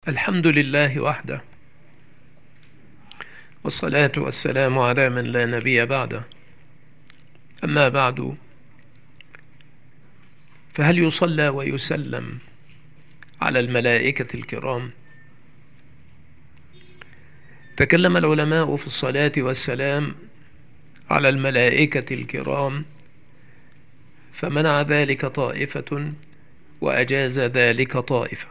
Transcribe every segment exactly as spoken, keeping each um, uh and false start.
الحمد لله وحده، والصلاة والسلام على من لا نبي بعده. أما بعد، فهل يصلى ويسلم على الملائكة الكرام؟ تكلم العلماء في الصلاة والسلام على الملائكة الكرام، فمنع ذلك طائفة وأجاز ذلك طائفة.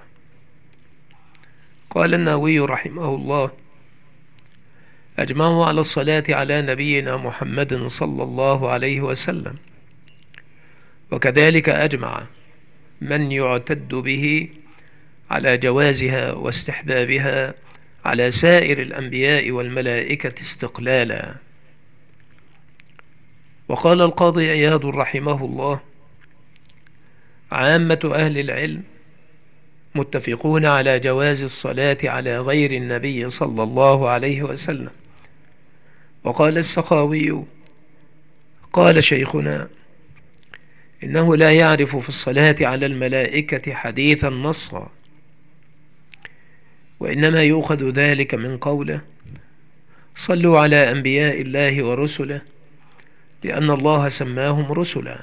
قال النووي رحمه الله: أجمعوا على الصلاة على نبينا محمد صلى الله عليه وسلم، وكذلك أجمع من يعتد به على جوازها واستحبابها على سائر الأنبياء والملائكة استقلالا. وقال القاضي عياض رحمه الله: عامة أهل العلم متفقون على جواز الصلاة على غير النبي صلى الله عليه وسلم. وقال السخاوي: قال شيخنا: إنه لا يعرف في الصلاة على الملائكة حديثا نصا، وإنما يؤخذ ذلك من قوله: صلوا على أنبياء الله ورسله، لأن الله سماهم رسلا.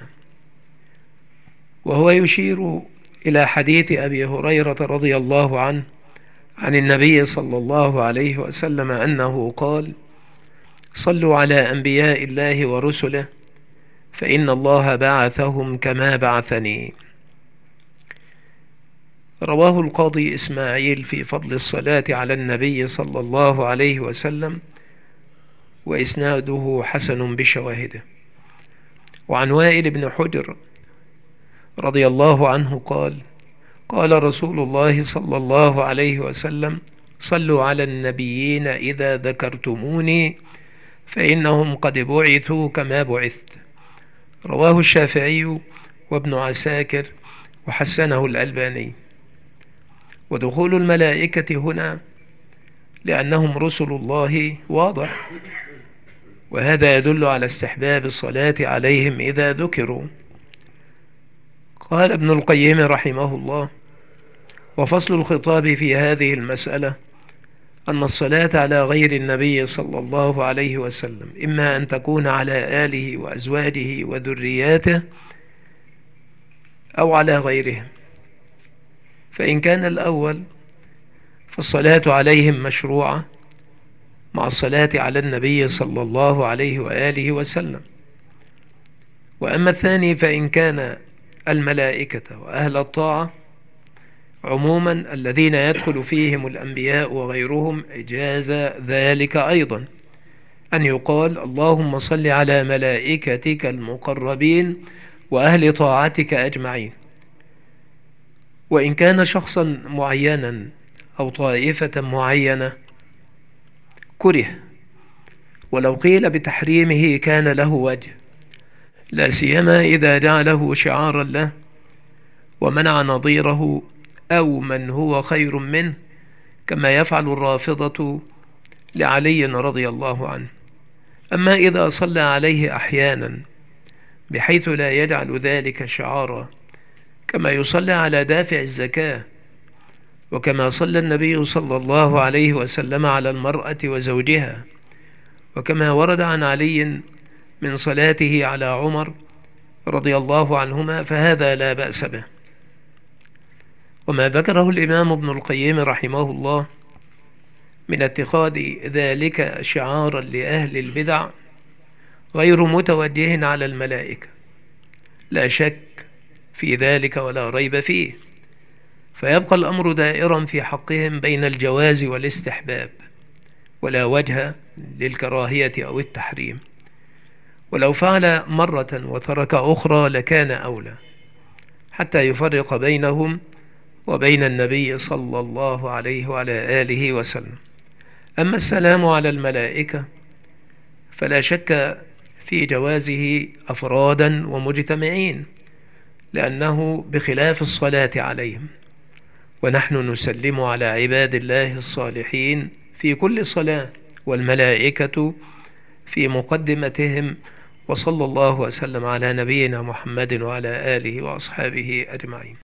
وهو يشير إلى حديث أبي هريرة رضي الله عنه عن النبي صلى الله عليه وسلم أنه قال: صلوا على أنبياء الله ورسله، فإن الله بعثهم كما بعثني. رواه القاضي إسماعيل في فضل الصلاة على النبي صلى الله عليه وسلم، وإسناده حسن بشواهده. وعن وائل بن حجر رضي الله عنه قال: قال رسول الله صلى الله عليه وسلم: صلوا على النبيين إذا ذكرتموني، فإنهم قد بعثوا كما بعثت. رواه الشافعي وابن عساكر وحسنه الألباني. ودخول الملائكة هنا لأنهم رسل الله واضح، وهذا يدل على استحباب الصلاة عليهم إذا ذكروا. قال ابن القيم رحمه الله: وفصل الخطاب في هذه المسألة أن الصلاة على غير النبي صلى الله عليه وسلم إما أن تكون على آله وأزواجه وذرياته أو على غيرهم. فإن كان الأول فالصلاة عليهم مشروعة مع الصلاة على النبي صلى الله عليه وآله وسلم. وأما الثاني فإن كان الملائكة وأهل الطاعة عموما الذين يدخل فيهم الأنبياء وغيرهم، إجاز ذلك أيضا أن يقال: اللهم صل على ملائكتك المقربين وأهل طاعتك أجمعين. وإن كان شخصا معينا أو طائفة معينة كره، ولو قيل بتحريمه كان له وجه، لا سيما إذا جعله شعارا له ومنع نظيره أو من هو خير منه، كما يفعل الرافضة لعلي رضي الله عنه. أما إذا صلى عليه أحيانا بحيث لا يجعل ذلك شعارا، كما يصلى على دافع الزكاة، وكما صلى النبي صلى الله عليه وسلم على المرأة وزوجها، وكما ورد عن علي من صلاته على عمر رضي الله عنهما، فهذا لا بأس به. وما ذكره الإمام ابن القيم رحمه الله من اتخاذ ذلك شعارا لأهل البدع غير متوجه على الملائكة، لا شك في ذلك ولا ريب فيه، فيبقى الأمر دائرا في حقهم بين الجواز والاستحباب، ولا وجه للكراهية أو التحريم. ولو فعل مرة وترك أخرى لكان أولى، حتى يفرق بينهم وبين النبي صلى الله عليه وعلى آله وسلم. أما السلام على الملائكة فلا شك في جوازه أفرادا ومجتمعين، لأنه بخلاف الصلاة عليهم، ونحن نسلم على عباد الله الصالحين في كل صلاة، والملائكة في مقدمتهم. وصلى الله وسلم على نبينا محمد وعلى آله وأصحابه أجمعين.